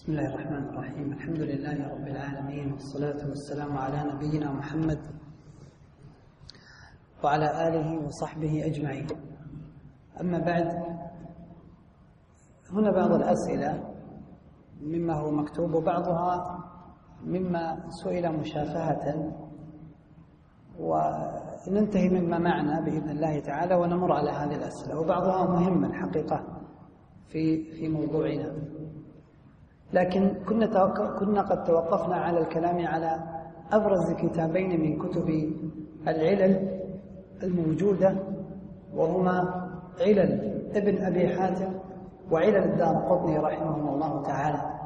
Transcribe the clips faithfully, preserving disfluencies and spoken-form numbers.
بسم الله الرحمن الرحيم. الحمد لله رب العالمين، والصلاة والسلام على نبينا محمد وعلى آله وصحبه أجمعين. أما بعد، هنا بعض الأسئلة مما هو مكتوب وبعضها مما سئل مشافهة، وننتهي مما معنا بإذن الله تعالى ونمر على هذه الأسئلة، وبعضها مهمة الحقيقة في في موضوعنا. لكن كنا كنا قد توقفنا على الكلام على أبرز كتابين من كتب العلل الموجودة، وهما علل ابن أبي حاتم وعلل الدارقطني رحمه الله تعالى.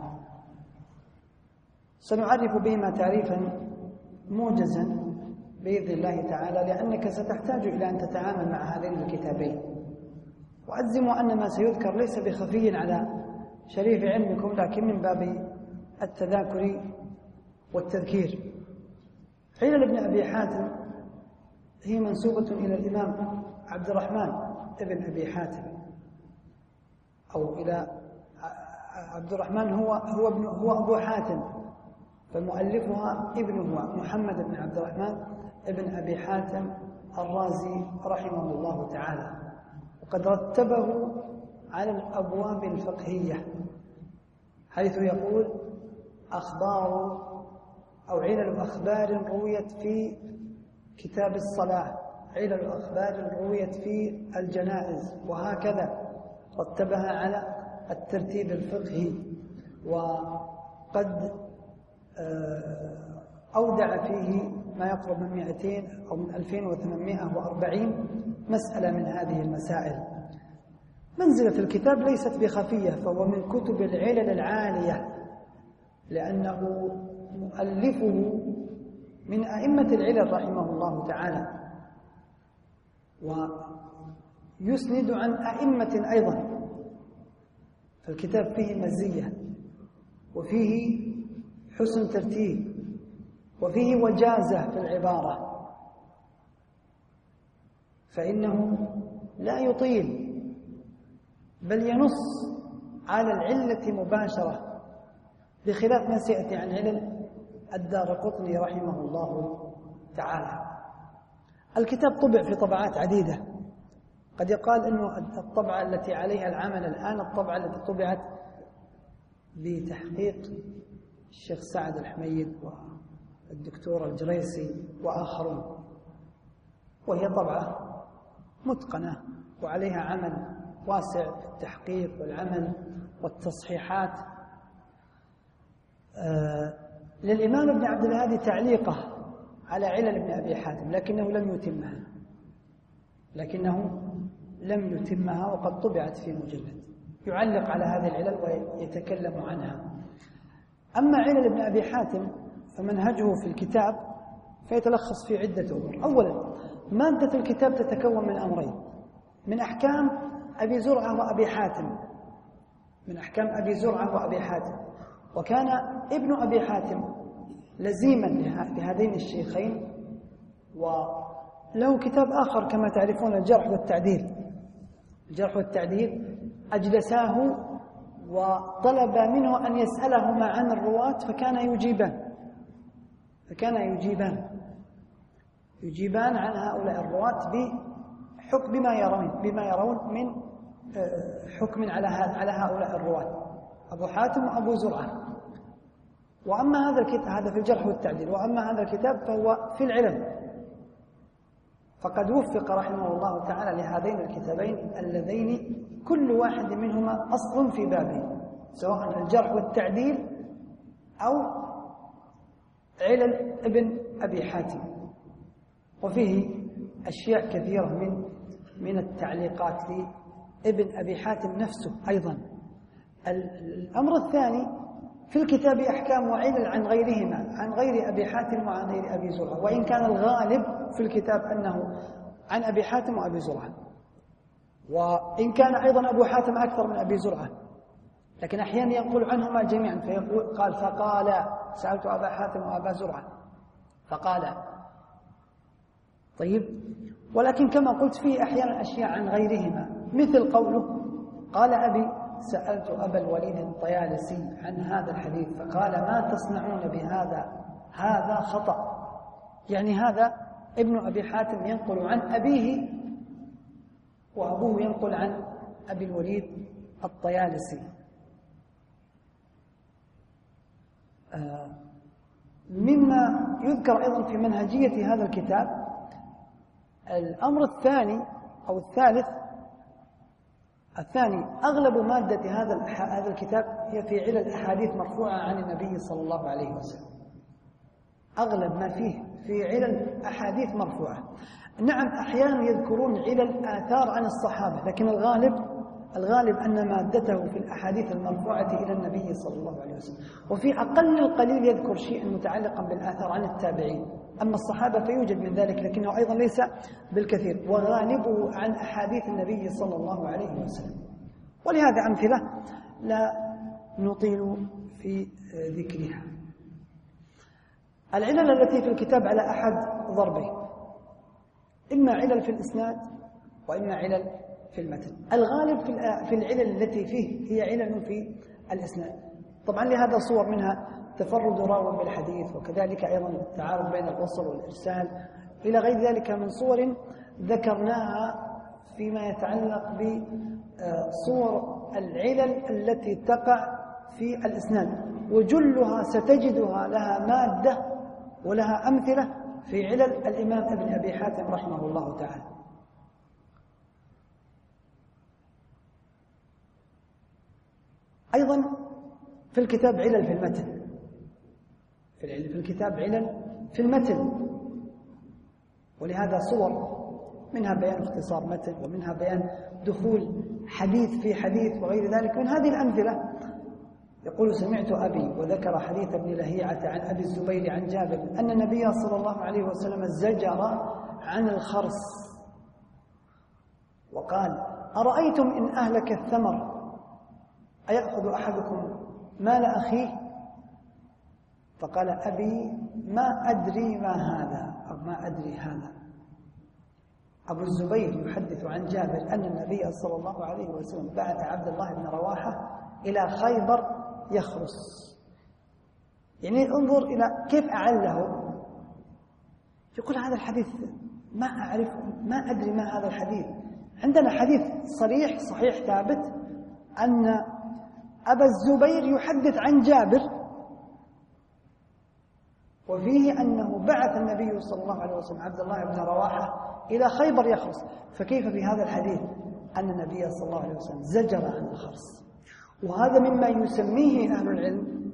سنعرف بهما تعريفا موجزا بإذن الله تعالى، لأنك ستحتاج إلى أن تتعامل مع هذين الكتابين. وأجزم أن ما سيذكر ليس بخفي على شريف علمكم، لكن من باب التذاكر والتذكير. علل ابن أبي حاتم هي منسوبة إلى الإمام عبد الرحمن ابن أبي حاتم، أو إلى عبد الرحمن هو هو ابن هو أبو حاتم، فمؤلفها ابنه محمد بن عبد الرحمن ابن أبي حاتم الرازي رحمه الله تعالى. وقد رتبه على الأبواب الفقهية، حيث يقول: أخبار أو علل أخبار رويت في كتاب الصلاة، علل أخبار رويت في الجنائز، وهكذا رتبها على الترتيب الفقهي. وقد أودع فيه ما يقرب من مئتين أو من ألفين وثمانمائة وأربعين مسألة من هذه المسائل. منزلة الكتاب ليست بخفية، فهو من كتب العلل العالية، لأنه مؤلفه من أئمة العلل رحمه الله تعالى، ويسند عن أئمة أيضا. فالكتاب فيه مزية، وفيه حسن ترتيب، وفيه وجازة في العبارة، فإنه لا يطيل، بل ينص على العلة مباشرة، بخلاف ما سيأتي عن علل الدارقطني رحمه الله تعالى. الكتاب طبع في طبعات عديدة، قد يقال أنه الطبعة التي عليها العمل الآن الطبعة التي طبعت بتحقيق الشيخ سعد الحميد والدكتور الجريسي وآخرون، وهي طبعة متقنة وعليها عمل واسع في التحقيق والعمل والتصحيحات. آه للإمام ابن عبد الهادي تعليقه على علل ابن أبي حاتم، لكنه لم يتمها لكنه لم يتمها وقد طبعت في مجلد يعلق على هذه العلل ويتكلم عنها. أما علل ابن أبي حاتم فمنهجه في الكتاب فيتلخص في عدة أمور. أولا، مادة الكتاب تتكون من أمرين: من أحكام أبي زرعة وأبي حاتم من أحكام أبي زرعة وأبي حاتم وكان ابن أبي حاتم لزيما لهذين الشيخين، وله كتاب آخر كما تعرفون الجرح والتعديل. الجرح والتعديل أجلساه وطلب منه أن يسألهما عن الرواة، فكان يجيبان فكان يجيبان يجيبان عن هؤلاء الرواة بحكم بما يرون بما يرون من حكم على على هؤلاء الرواة، أبو حاتم وأبو زرعة. وأما هذا الكتاب هذا في الجرح والتعديل، وأما هذا الكتاب فهو في العلل، فقد وفق رحمه الله تعالى لهذين الكتابين اللذين كل واحد منهما أصل في بابه، سواء الجرح والتعديل أو علل ابن أبي حاتم. وفيه أشياء كثيرة من من التعليقات لابن أبي حاتم نفسه أيضا. الأمر الثاني، في الكتاب أحكام وعلل عن غيرهما، عن غير أبي حاتم وعن غير أبي زرعة، وإن كان الغالب في الكتاب أنه عن أبي حاتم وأبي زرعة، وإن كان أيضا أبو حاتم أكثر من أبي زرعة، لكن أحيانا ينقل عنهما جميعا، فيقول قال فقال سألت أبا حاتم وأبا زرعة فقال. طيب، ولكن كما قلت فيه أحيانا أشياء عن غيرهما، مثل قوله قال أبي سألت أبا الوليد الطيالسي عن هذا الحديث فقال ما تصنعون بهذا، هذا خطأ. يعني هذا ابن أبي حاتم ينقل عن أبيه وأبوه ينقل عن أبي الوليد الطيالسي. مما يذكر أيضا في منهجية هذا الكتاب الأمر الثاني أو الثالث الثاني أغلب مادة هذا هذا الكتاب هي في علل الأحاديث مرفوعة عن النبي صلى الله عليه وسلم. أغلب ما فيه في علل أحاديث مرفوعة. نعم أحيانا يذكرون علل آثار عن الصحابة، لكن الغالب الغالب أن مادته في الأحاديث المرفوعة إلى النبي صلى الله عليه وسلم، وفي أقل القليل يذكر شيئا متعلقا بالآثار عن التابعين. أما الصحابة فيوجد من ذلك لكنه أيضا ليس بالكثير، وغالبه عن أحاديث النبي صلى الله عليه وسلم. ولهذا أمثلة لا نطيل في ذكرها. العلل التي في الكتاب على أحد ضربين، إما علل في الإسناد وإما علل في المتن. الغالب في العلل التي فيه هي علل في الإسناد. طبعا لهذا صور، منها تفرد راو بالحديث، وكذلك أيضا التعارض بين الوصل والإرسال، إلى غير ذلك من صور ذكرناها فيما يتعلق بصور العلل التي تقع في الإسناد، وجلها ستجدها لها مادة ولها أمثلة في علل الإمام ابن أبي حاتم رحمه الله تعالى. أيضا في الكتاب علل في المتن، في الكتاب علل في المتن، ولهذا صور، منها بيان اختصار متن، ومنها بيان دخول حديث في حديث وغير ذلك. من هذه الأمثلة يقول سمعت أبي وذكر حديث ابن لهيعة عن أبي الزبير عن جابر أن النبي صلى الله عليه وسلم زجر عن الخرس وقال أرأيتم إن أهلك الثمر أيأخذ أحدكم مال أخيه؟ فقال أبي ما أدري ما هذا أو ما أدري هذا. أبو الزبير يحدث عن جابر أن النبي صلى الله عليه وسلم بعث عبد الله بن رواحة إلى خيبر يخرس. يعني انظر إلى كيف أعله، يقول هذا الحديث ما أعرف، ما أدري ما هذا الحديث. عندنا حديث صريح صحيح ثابت أن أبا الزبير يحدث عن جابر وفيه أنه بعث النبي صلى الله عليه وسلم عبد الله بن رواحة إلى خيبر يخرس، فكيف في هذا الحديث أن النبي صلى الله عليه وسلم زجر عن الخرس؟ وهذا مما يسميه أهل العلم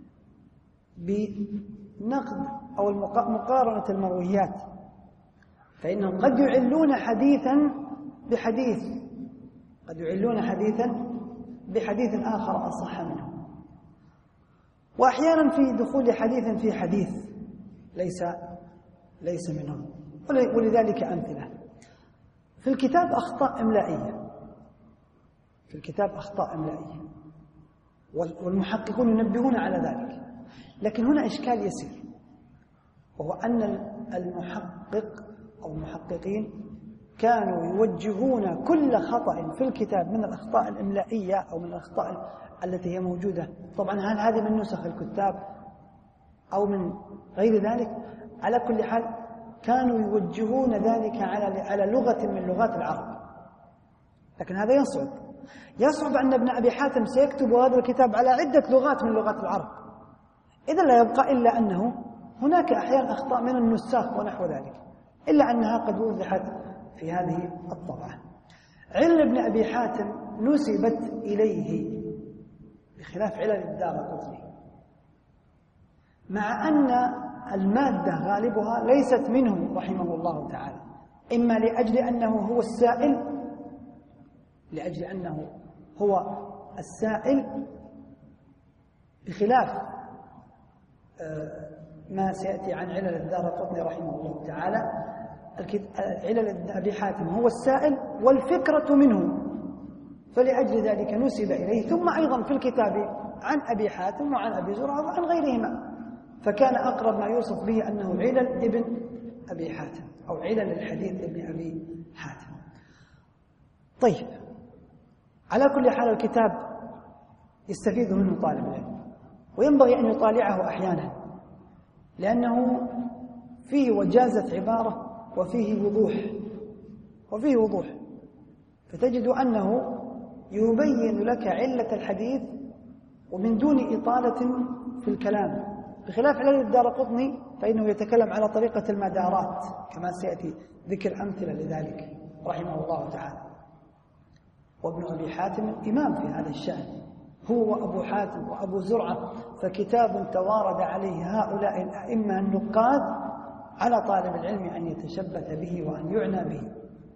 بنقد أو مقارنة المرويات، فإنهم قد يعلون حديثا بحديث، قد يعلون حديثا بحديث آخر أصح منه، وأحيانا في دخول حديث في حديث ليس ليس منهم. ولذلك أمثلة في الكتاب أخطاء إملائية، في الكتاب أخطاء إملائية، والمحققون ينبهون على ذلك. لكن هنا إشكال يسير، وهو أن المحقق أو المحققين كانوا يوجهون كل خطأ في الكتاب من الأخطاء الإملائية أو من الأخطاء التي هي موجودة. طبعا هل هذه من نسخ الكتاب أو من غير ذلك؟ على كل حال كانوا يوجهون ذلك على على لغة من لغات العرب، لكن هذا يصعب يصعب أن ابن أبي حاتم سيكتب هذا الكتاب على عدة لغات من لغات العرب، إذا لا يبقى إلا أنه هناك أحيانا أخطاء من النساخ ونحو ذلك، إلا أنها قد وضحت في هذه الطبعة. علل ابن أبي حاتم نسبت إليه بخلاف علل الدارقطني، مع أن المادة غالبها ليست منه رحمه الله تعالى، إما لأجل أنه هو السائل لأجل أنه هو السائل بخلاف ما سيأتي عن علل الدارقطني رحمه الله تعالى. علل أبي حاتم هو السائل والفكرة منه، فلأجل ذلك نسب إليه. ثم أيضا في الكتاب عن أبي حاتم وعن أبي زرعة وعن غيرهما، فكان أقرب ما يوصف به أنه علل ابن أبي حاتم أو علل الحديث ابن أبي حاتم. طيب، على كل حال الكتاب يستفيد منه طالب العلم، وينبغي أن يطالعه أحيانا، لأنه فيه وجازة عبارة وفيه وضوح وفيه وضوح فتجد أنه يبين لك علة الحديث ومن دون إطالة في الكلام، بخلاف علل الدارقطني فإنه يتكلم على طريقة المدارات كما سيأتي ذكر أمثلة لذلك رحمه الله تعالى. وابن أبي حاتم إمام في هذا الشأن، هو وأبو حاتم وأبو زرعة، فكتاب توارد عليه هؤلاء الأئمة النقاد على طالب العلم أن يتشبث به وأن يعنى به.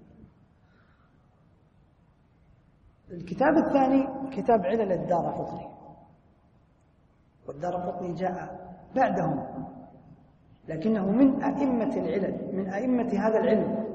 الكتاب الثاني كتاب علل الدارقطني، والدارقطني جاء بعدهم لكنه من أئمة العلل، من أئمة هذا العلم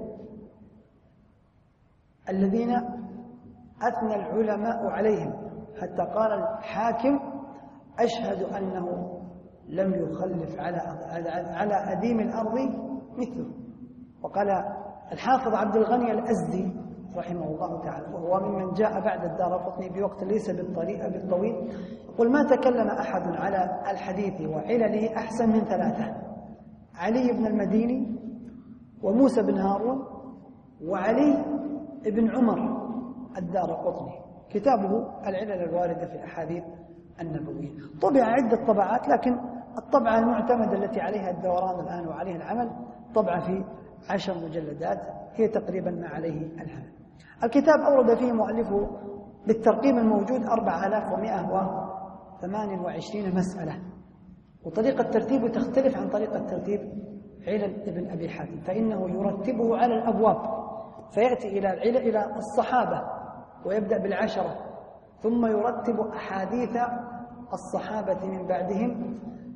الذين أثنى العلماء عليهم، حتى قال الحاكم أشهد أنه لم يخلف على على أديم الأرض مثله. وقال الحافظ عبد الغني الأزدي رحمه الله تعالى، وهو ممن جاء بعد الدارقطني بوقت ليس بالطريقة بالطويل، يقول ما تكلم أحد على الحديث وعلله أحسن من ثلاثة: علي بن المديني، وموسى بن هارون، وعلي بن عمر الدارقطني. كتابه العلل الواردة في الأحاديث النبوية طبع عدة طبعات، لكن الطبعة المعتمدة التي عليها الدوران الآن وعليها العمل طبعة في عشر مجلدات هي تقريبا ما عليه العمل. الكتاب أورد فيه مؤلفه بالترقيم الموجود أربعة آلاف ومئة وثمانية وعشرين مسألة، وطريقة ترتيبه تختلف عن طريقة ترتيب علل ابن أبي حاتم، فإنه يرتبه على الأبواب، فيأتي إلى العلل إلى الصحابة ويبدأ بالعشرة، ثم يرتب أحاديث الصحابة من بعدهم.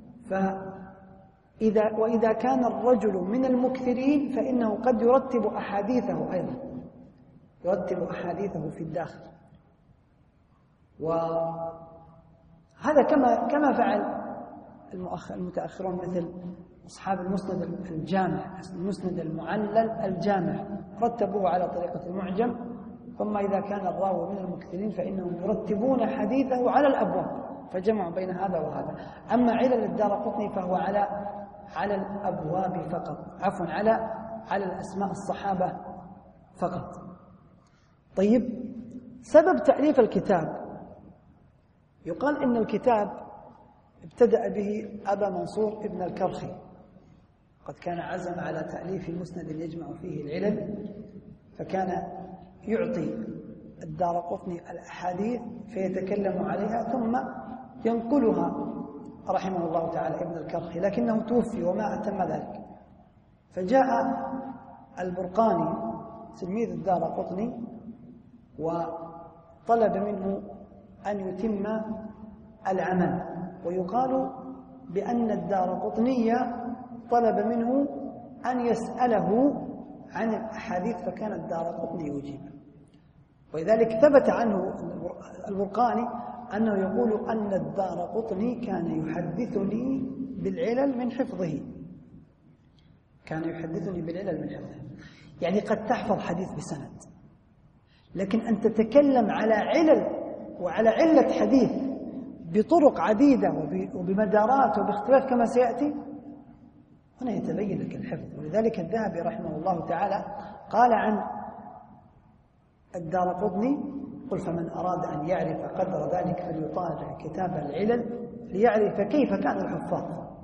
فإذا وإذا كان الرجل من المكثرين فإنه قد يرتب أحاديثه أيضا، يرتب أحاديثه في الداخل. وهذا كما كما فعل المتأخرون مثل أصحاب المسند الجامع، المسند المعلل الجامع، رتبوه على طريقة المعجم، ثم إذا كان الراوي من المكثرين فإنهم يرتبون حديثه على الأبواب، فجمعوا بين هذا وهذا. أما علل الدارقطني فهو على على الأبواب فقط، عفوا على على الأسماء الصحابة فقط. طيب، سبب تأليف الكتاب يقال إن الكتاب ابتدأ به أبا منصور ابن الكرخي، قد كان عزم على تأليف مسند يجمع فيه العلل، فكان يعطي الدارقطني الأحاديث فيتكلم عليها ثم ينقلها رحمه الله تعالى ابن الكرخي، لكنه توفي وما أتم ذلك. فجاء البرقاني تلميذ الدارقطني وطلب منه أن يتم العمل، ويقال بأن الدارقطني طلب منه أن يسأله عن الأحاديث فكان الدارقطني يجيب. ولذلك ثبت عنه البرقاني أنه يقول أن الدارقطني كان يحدثني بالعلل من حفظه، كان يحدثني بالعلل من حفظه. يعني قد تحفظ حديث بسند، لكن أن تتكلم على علل وعلى علة حديث بطرق عديدة وبمدارات وباختلاف كما سيأتي، هنا يتبين لك الحفظ. ولذلك الذهبي رحمه الله تعالى قال عن الدارقطني: قل فمن أراد أن يعرف قدر ذلك فليطالع كتاب العلل ليعرف كيف كان الحفاظ.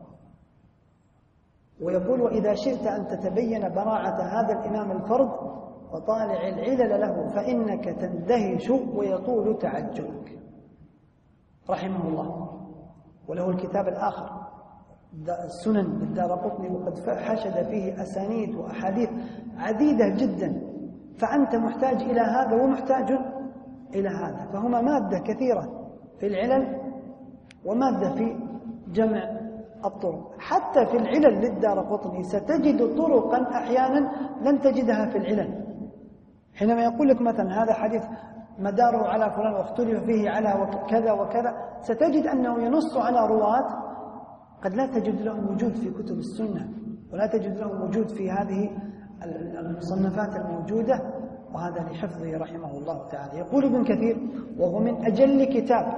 ويقول: وإذا شئت أن تتبين براعة هذا الإمام الفرد وطالع العلل له فإنك تندهش ويطول تعجبك، رحمه الله. وله الكتاب الآخر السنن بالدارقطني، وقد حشد فيه أسانيد وأحاديث عديدة جدا، فأنت محتاج إلى هذا ومحتاج إلى هذا، فهما مادة كثيرة في العلل ومادة في جمع الطرق. حتى في العلل للدارقطني ستجد طرقا أحيانا لن تجدها في العلل. حينما يقول لك مثلا هذا حديث مداره على فلان واختلف فيه على كذا وكذا، ستجد أنه ينص على رواة قد لا تجد لهم وجود في كتب السنة، ولا تجد لهم وجود في هذه المصنفات الموجودة، وهذا لحفظه رحمه الله تعالى. يقول ابن كثير: وهو من أجل كتاب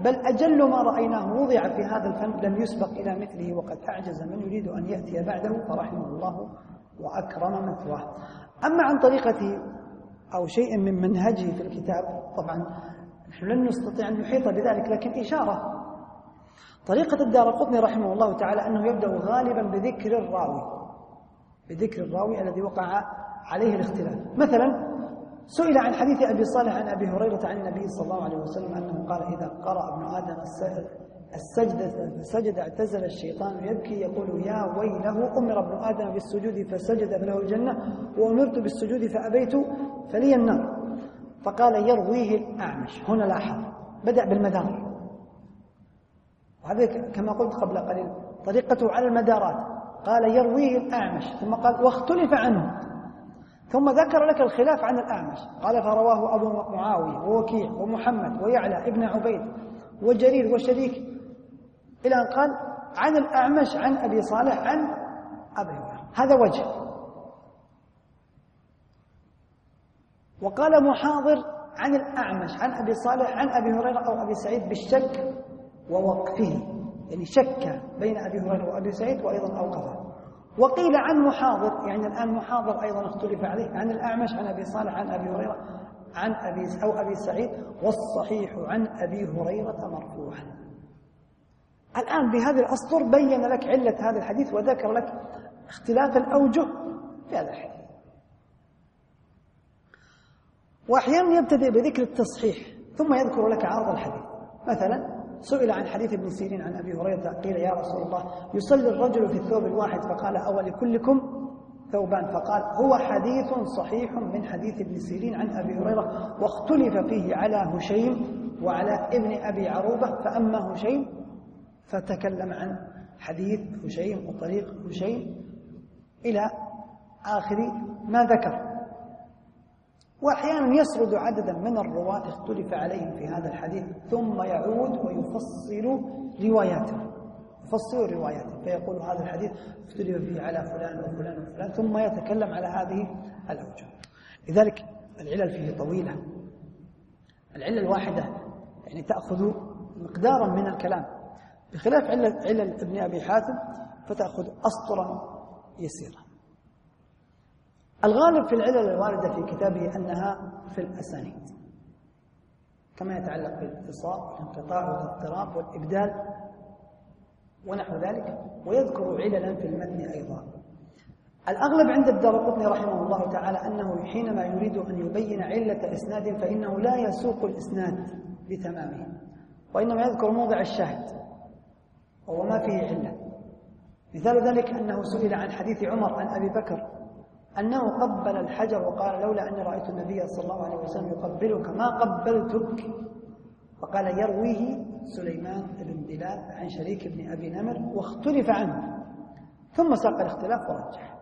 بل أجل ما رأيناه وضع في هذا الفن لم يسبق إلى مثله، وقد أعجز من يريد أن يأتي بعده فرحمه الله وأكرم مثواه. أما عن طريقته أو شيء من منهجه في الكتاب، طبعا نحن لن نستطيع أن نحيط بذلك، لكن إشارة. طريقة الدارقطني رحمه الله تعالى أنه يبدأ غالبا بذكر الراوي، بذكر الراوي الذي وقع عليه الاختلاف. مثلا سئل عن حديث أبي صالح عن أبي هريرة عن النبي صلى الله عليه وسلم أنه قال: إذا قرأ ابن آدم السجدة فسجد اعتزل الشيطان يبكي يقول: يا ويله، أمر ابن آدم بالسجود فسجد فله الجنة، وأمرت بالسجود فأبيت فلي النار. فقال: يرويه الأعمش. هنا لاحظ بدأ بالمدار، وهذا كما قلت قبل قليل طريقته على المدارات. قال: يرويه الأعمش، ثم قال: واختلف عنه، ثم ذكر لك الخلاف عن الأعمش. قال: فرواه أبو معاوية ووكيع ومحمد ويعلى ابن عبيد وجرير وشريك، إلى أن قال: عن الأعمش عن أبي صالح عن أبي هريرة. هذا وجه. وقال محاضر عن الأعمش عن أبي صالح عن أبي هريرة أو أبي سعيد بالشك ووقفه، يعني شك بين أبي هريرة وأبي سعيد وأيضا أوقفه. وقيل عن محاضر، يعني الآن محاضر أيضا اختلف عليه، عن الأعمش عن أبي صالح عن أبي هريرة عن أبي أو أبي سعيد، والصحيح عن أبي هريرة مرفوعا. الآن بهذه الأسطر بين لك علة هذا الحديث وذكر لك اختلاف الأوجه في هذا الحديث. وأحيانا يبتدئ بذكر التصحيح ثم يذكر لك عرض الحديث. مثلا سئل عن حديث ابن سيرين عن أبي هريرة قيل: يا رسول الله، يصلي الرجل في الثوب الواحد، فقال: أو لكلكم ثوبان؟ فقال: هو حديث صحيح من حديث ابن سيرين عن أبي هريرة، واختلف فيه على هشيم وعلى ابن أبي عروبة، فأما هشيم فتكلم عن حديث هشيم وطريق هشيم إلى آخر ما ذكر. وأحيانا يسرد عددا من الرواة اختلف عليهم في هذا الحديث، ثم يعود ويفصل رواياته يفصل رواياته فيقول: هذا الحديث اختلف فيه على فلان وفلان وفلان، ثم يتكلم على هذه الأوجه. لذلك العلل فيه طويلة. العلة الواحدة يعني تأخذ مقدارا من الكلام، بخلاف علل, علل ابن أبي حاتم فتأخذ أسطرا يسيرا. الغالب في العلل الواردة في كتابه أنها في الأسانيد، كما يتعلق بالاتصال والانقطاع والاضطراب والإبدال ونحو ذلك، ويذكر عللا في المتن أيضا. الأغلب عند الدارقطني رحمه الله تعالى أنه حينما يريد أن يبين علة إسناد فإنه لا يسوق الإسناد بتمامه، وإنما يذكر موضع الشاهد وهو ما فيه علة. مثال ذلك أنه سئل عن حديث عمر عن أبي بكر أنه قبل الحجر وقال: لولا أني رأيت النبي صلى الله عليه وسلم يقبلك ما قبلتك. فقال: يرويه سليمان بن بلال عن شريك بن أبي نمر، واختلف عنه، ثم ساق الاختلاف ورجح.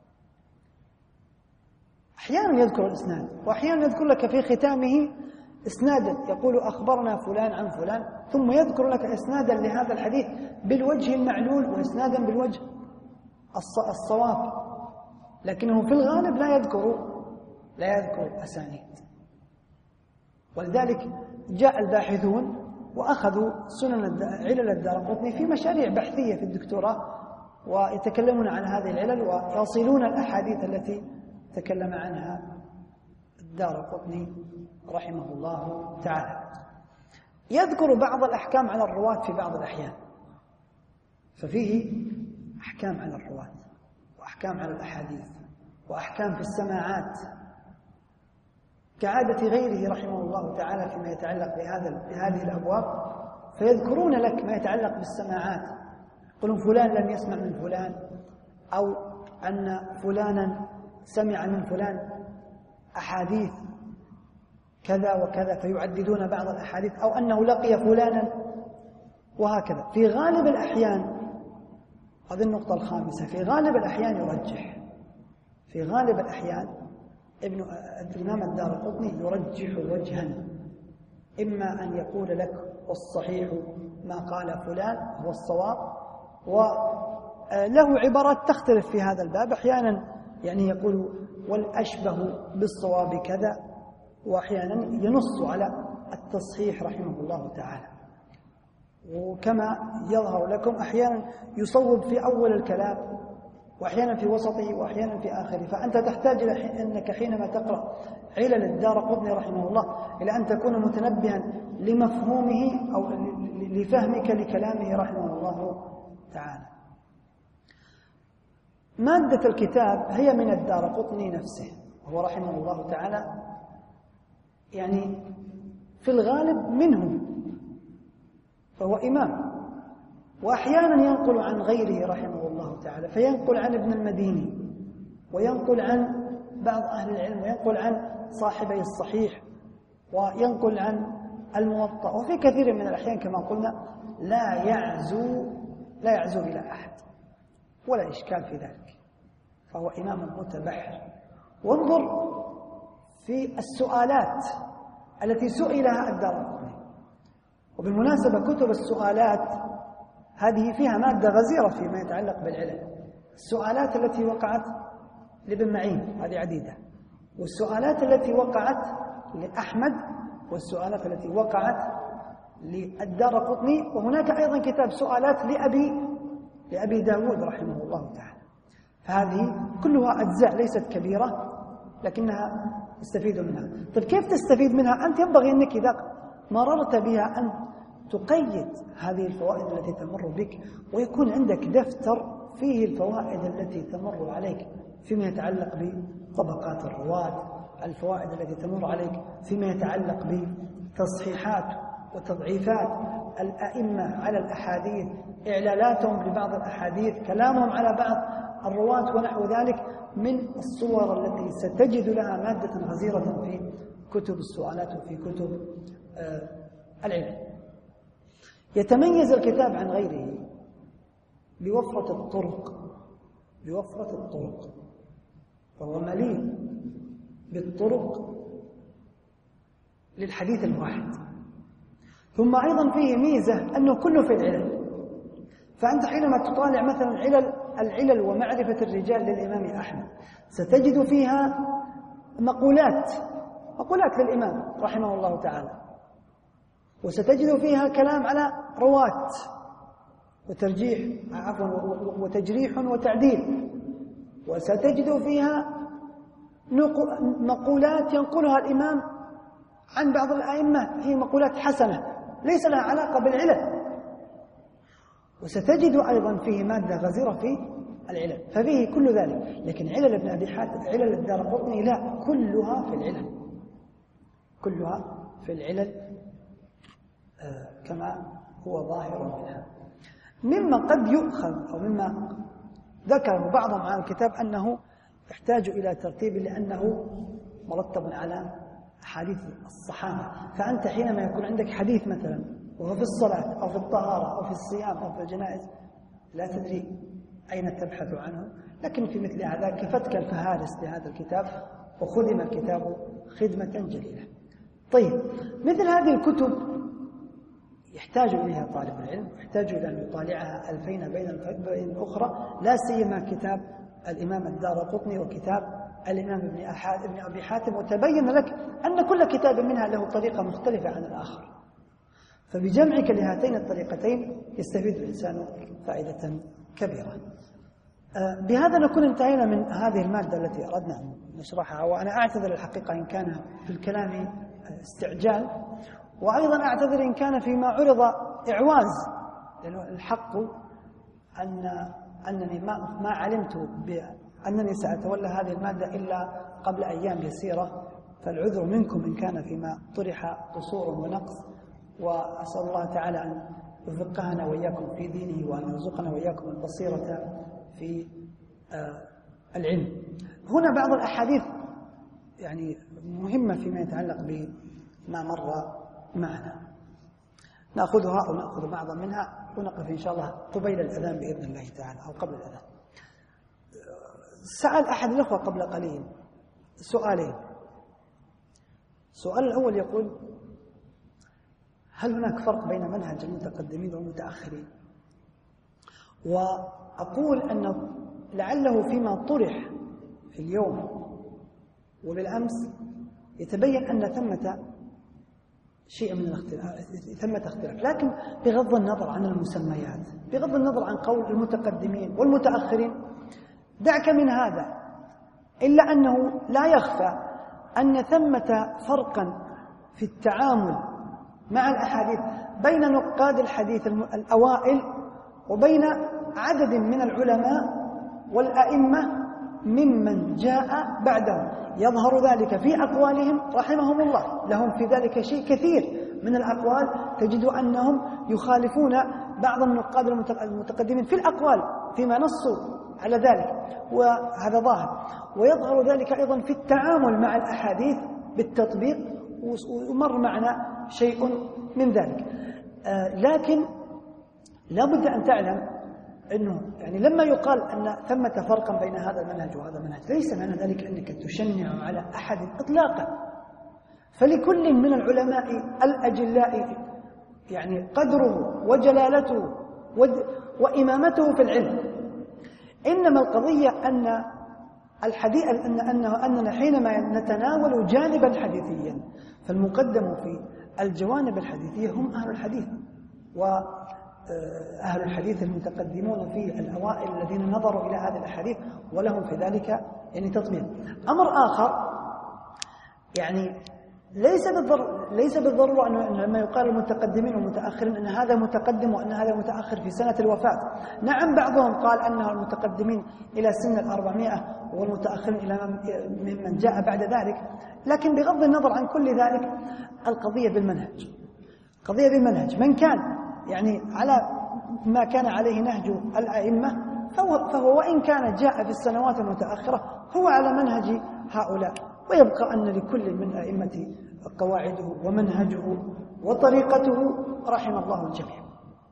أحيانا يذكر الإسناد، وأحيانا يذكر لك في ختامه إسنادا يقول: أخبرنا فلان عن فلان، ثم يذكر لك إسنادا لهذا الحديث بالوجه المعلول وإسنادا بالوجه الصواب، لكنه في الغالب لا يذكر لا يذكر أسانيد. ولذلك جاء الباحثون وأخذوا سنن علل الدارقطني في مشاريع بحثية في الدكتوراه، ويتكلمون عن هذه العلل ويصلون الأحاديث التي تكلم عنها الدارقطني رحمه الله تعالى. يذكر بعض الأحكام على الرواة في بعض الأحيان، ففيه أحكام على الرواة وأحكام على الأحاديث وأحكام في السماعات، كعادة غيره رحمه الله تعالى فيما يتعلق بهذا بهذه الأبواب، فيذكرون لك ما يتعلق بالسماعات، يقولون فلان لم يسمع من فلان، أو أن فلانا سمع من فلان أحاديث كذا وكذا، فيعددون بعض الأحاديث، أو أنه لقي فلانا، وهكذا. في غالب الأحيان، هذه النقطة الخامسة، في غالب الأحيان يرجح في غالب الأحيان ابن الإمام الدارقطني يرجح وجها، إما أن يقول لك والصحيح ما قال فلان هو الصواب، وله عبارات تختلف في هذا الباب. أحيانا يعني يقول والأشبه بالصواب كذا، وأحيانا ينص على التصحيح رحمه الله تعالى. وكما يظهر لكم أحيانا يصوب في أول الكلام وأحيانا في وسطه وأحيانا في آخره. فأنت تحتاج إلى أنك حينما تقرأ علل الدارقطني رحمه الله إلى أن تكون متنبها لمفهومه أو لفهمك لكلامه رحمه الله تعالى. مادة الكتاب هي من الدارقطني نفسه، وهو رحمه الله تعالى يعني في الغالب منه، فهو إمام، وأحيانا ينقل عن غيره رحمه الله تعالى، فينقل عن ابن المديني وينقل عن بعض أهل العلم وينقل عن صاحبي الصحيح وينقل عن الموطأ، وفي كثير من الأحيان كما قلنا لا يعزو لا يعزو إلى أحد ولا إشكال في ذلك، فهو إمام متبحر. وانظر في السؤالات التي سئلها الدارقطني، وبالمناسبة كتب السؤالات هذه فيها مادة غزيرة فيما يتعلق بالعلل. السؤالات التي وقعت لابن معين هذه عديدة، والسؤالات التي وقعت لأحمد، والسؤالات التي وقعت للدارقطني، وهناك أيضا كتاب سؤالات لأبي لأبي داود رحمه الله تعالى. فهذه كلها أجزاء ليست كبيرة لكنها تستفيد منها. طيب كيف تستفيد منها؟ أنت ينبغي أنك إذا مررت بها أن تقيد هذه الفوائد التي تمر بك، ويكون عندك دفتر فيه الفوائد التي تمر عليك فيما يتعلق بطبقات الرواة، الفوائد التي تمر عليك فيما يتعلق بتصحيحات وتضعيفات الأئمة على الأحاديث، إعلالاتهم لبعض الأحاديث، كلامهم على بعض الرواة ونحو ذلك، من الصور التي ستجد لها مادة غزيرة في كتب السؤالات وفي كتب آه العلم. يتميز الكتاب عن غيره بوفرة الطرق بوفرة الطرق فهو مليء بالطرق للحديث الواحد. ثم أيضا فيه ميزة أنه كله في العلل، فأنت حينما تطالع مثلا علل العلل ومعرفة الرجال للإمام أحمد ستجد فيها مقولات مقولات للإمام رحمه الله تعالى، وستجد فيها كلام على رواة وترجيح عفوا وتجريح وتعديل، وستجد فيها مقولات ينقلها الإمام عن بعض الأئمة، هي مقولات حسنة ليس لها علاقة بالعلل، وستجد أيضا فيه مادة غزيرة في العلل، ففيه كل ذلك. لكن علل ابن أبي حاتم علل الدارقطني لا، كلها في العلل كلها في العلل آه كما هو ظاهر منها. مما قد يؤخذ أو مما ذكر بعضهم عن الكتاب أنه يحتاج إلى ترتيب لأنه مرتب على أحاديث الصحابة، فأنت حينما يكون عندك حديث مثلا وهو في الصلاة أو في الطهارة أو في الصيام أو في الجنائز لا تدري أين تبحث عنه، لكن في مثل هذا كفتك الفهارس لهذا الكتاب وخدم الكتاب خدمة جليلة. طيب مثل هذه الكتب يحتاج إليها طالب العلم، يحتاج إلى أن يطالعها ألفين بين بين الأخرى، لا سيما كتاب الإمام الدارقطني وكتاب الإمام ابن أبي حاتم، وتبين لك أن كل كتاب منها له طريقة مختلفة عن الآخر، فبجمعك لهاتين الطريقتين يستفيد الإنسان فائدة كبيرة. بهذا نكون انتهينا من هذه المادة التي أردنا أن نشرحها، وأنا أعتذر الحقيقة إن كان في الكلام استعجال، وأيضا أعتذر إن كان فيما عرض إعواز، لأنه الحق أن أنني ما ما علمت بأنني سأتولى هذه المادة إلا قبل أيام يسيرة، فالعذر منكم إن كان فيما طرح قصور ونقص، وأسأل الله تعالى أن يفقهنا وإياكم في دينه وأن يرزقنا وإياكم البصيرة في آه العلم. هنا بعض الأحاديث يعني مهمة فيما يتعلق بما مر معنا، نأخذها أو نأخذ بعضا منها ونقف إن شاء الله قبيل الأذان بإذن الله تعالى أو قبل الأذان. سأل أحد الأخوة قبل قليل سؤالين. السؤال الأول يقول: هل هناك فرق بين منهج المتقدمين والمتأخرين؟ وأقول أنه لعله فيما طرح في اليوم وبالأمس يتبين أن ثمة شيء من الاختلاف، ثمة اختلاف، لكن بغض النظر عن المسميات، بغض النظر عن قول المتقدمين والمتأخرين، دعك من هذا، إلا أنه لا يخفى أن ثمة فرقا في التعامل مع الأحاديث بين نقاد الحديث الأوائل وبين عدد من العلماء والأئمة ممن جاء بعدهم. يظهر ذلك في أقوالهم رحمهم الله، لهم في ذلك شيء كثير من الأقوال تجد أنهم يخالفون بعض النقاد المتقدمين في الأقوال فيما نصوا على ذلك، وهذا ظاهر. ويظهر ذلك أيضا في التعامل مع الأحاديث بالتطبيق، ومر معنا شيء من ذلك. آه لكن لا بد أن تعلم أنه يعني لما يقال أن ثمة فرقا بين هذا المنهج وهذا المنهج، ليس معنى ذلك أنك تشنع على أحد إطلاقا، فلكل من العلماء الأجلاء يعني قدره وجلالته وإمامته في العلم. إنما القضية أن الحديث أن أنه أننا حينما نتناول جانبا حديثيا فالمقدم في الجوانب الحديثية هم أهل الحديث، وأهل الحديث المتقدمون في الأوائل الذين نظروا إلى هذه الأحاديث ولهم في ذلك يعني تطبيق. أمر آخر يعني ليس بالضرورة ليس بالضرورة أنه لما يقال المتقدمين والمتأخرين أن هذا متقدم وأن هذا متأخر في سنة الوفاة. نعم، بعضهم قال أنه المتقدمين إلى سن الأربعمائة والمتأخرين إلى ممن جاء بعد ذلك، لكن بغض النظر عن كل ذلك القضية بالمنهج، قضية بالمنهج. من كان يعني على ما كان عليه نهج الأئمة فهو, فهو وإن كان جاء في السنوات المتأخرة هو على منهج هؤلاء، ويبقى أن لكل من أئمة قواعده ومنهجه وطريقته رحم الله الجميع.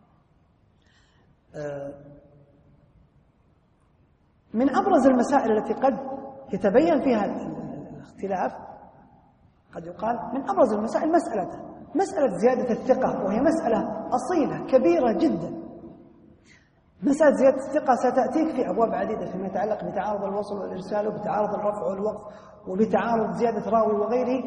من أبرز المسائل التي قد يتبين فيها الاختلاف قد يقال من أبرز المسائل مسألة مسألة زيادة الثقة، وهي مسألة أصيلة كبيرة جدا. مسألة زيادة الثقة ستأتيك في أبواب عديدة فيما يتعلق بتعارض الوصل والإرسال وبتعارض الرفع والوقف وبتعارض زيادة راوي وغيره،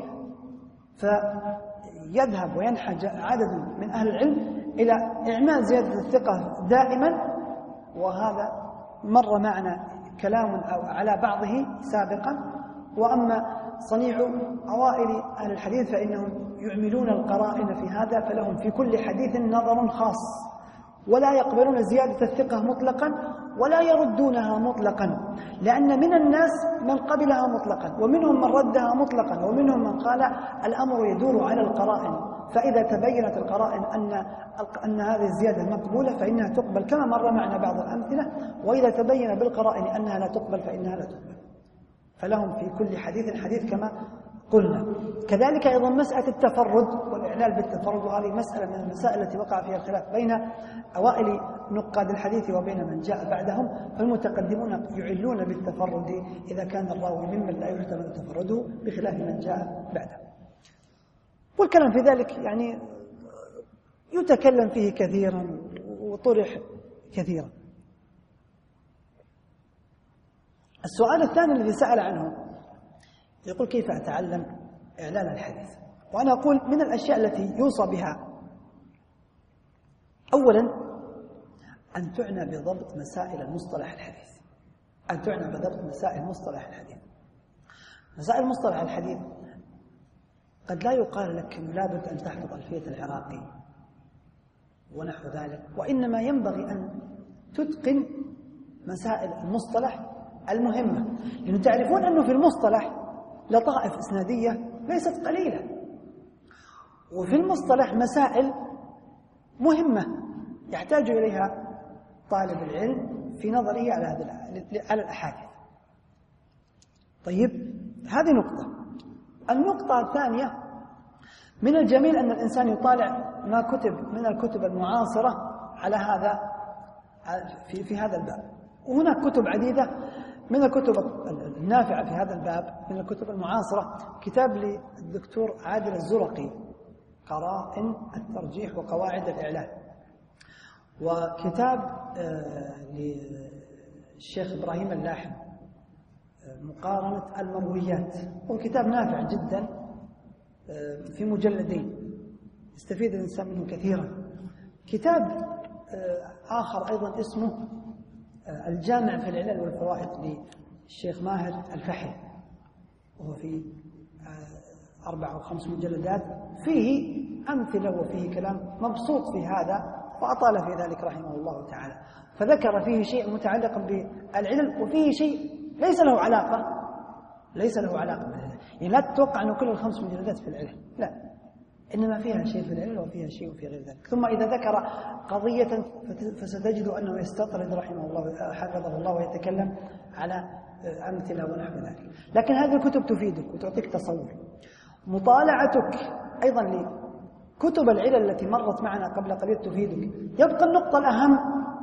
فيذهب وينحج عدد من أهل العلم إلى إعمال زيادة الثقة دائما، وهذا مر معنا كلام أو على بعضه سابقا. وأما صنيع أوائل أهل الحديث فإنهم يعملون القرائن في هذا، فلهم في كل حديث نظر خاص، ولا يقبلون زيادة الثقة مطلقا ولا يردونها مطلقا، لأن من الناس من قبلها مطلقا ومنهم من ردها مطلقا ومنهم من قال الأمر يدور على القرائن، فإذا تبينت القرائن أن أن هذه الزيادة مقبولة فإنها تقبل كما مر معنا بعض الأمثلة، وإذا تبين بالقرائن أنها لا تقبل فإنها لا تقبل. فلهم في كل حديث حديث كما قلنا. كذلك أيضا مسألة التفرد والإعلال بالتفرد، وهذه مسألة من المسائل التي وقع فيها الخلاف بين أوائل نقاد الحديث وبين من جاء بعدهم. فالمتقدمون يعلون بالتفرد إذا كان الراوي ممن لا يحتمل تفرده بخلاف من جاء بعده. والكلام في ذلك يعني يتكلم فيه كثيرا وطرح كثيرا. السؤال الثاني الذي سأل عنه يقول كيف أتعلم إعلان الحديث؟ وأنا أقول من الأشياء التي يوصى بها أولا أن تعنى بضبط مسائل المصطلح الحديث، أن تعنى بضبط مسائل مصطلح الحديث. مسائل مصطلح الحديث قد لا يقال لك أنه لابد أن تحفظ ألفية العراقي ونحو ذلك، وإنما ينبغي أن تتقن مسائل المصطلح المهمة، لأنه تعرفون أنه في المصطلح لطائف إسنادية ليست قليلة، وفي المصطلح مسائل مهمة يحتاج إليها طالب العلم في نظره على هذه على الأحاديث. طيب، هذه نقطة. النقطة الثانية، من الجميل أن الإنسان يطالع ما كتب من الكتب المعاصرة على هذا في في هذا الباب، وهناك كتب عديدة من الكتب النافعة في هذا الباب. من الكتب المعاصرة كتاب للدكتور عادل الزرقي قرائن الترجيح وقواعد الإعلان، وكتاب للشيخ إبراهيم اللاحم مقارنة المرويات، وكتاب نافع جدا في مجلدين. يستفيد الإنسان منه كثيرا. كتاب آخر أيضا اسمه الجامع في العلل والفوائد للشيخ ماهر الفحي، وهو في أربع أو خمس مجلدات، فيه أمثلة وفيه كلام مبسوط في هذا، وأطال في ذلك رحمه الله تعالى، فذكر فيه شيء متعلق بالعلل وفيه شيء ليس له علاقة ليس له علاقة بالعلل. يعني لا تتوقع أن كل الخمس مجلدات في العلل، لا، إنما فيها شيء في العلل وفيها شيء في غير ذلك. ثم إذا ذكر قضية فستجد أنه يستطرد رحمه الله حفظه الله ويتكلم على أمثلة ونحو ذلك. لكن هذه الكتب تفيدك وتعطيك تصور. مطالعتك أيضا لكتب العلل التي مرت معنا قبل قليل تفيدك. يبقى النقطة الأهم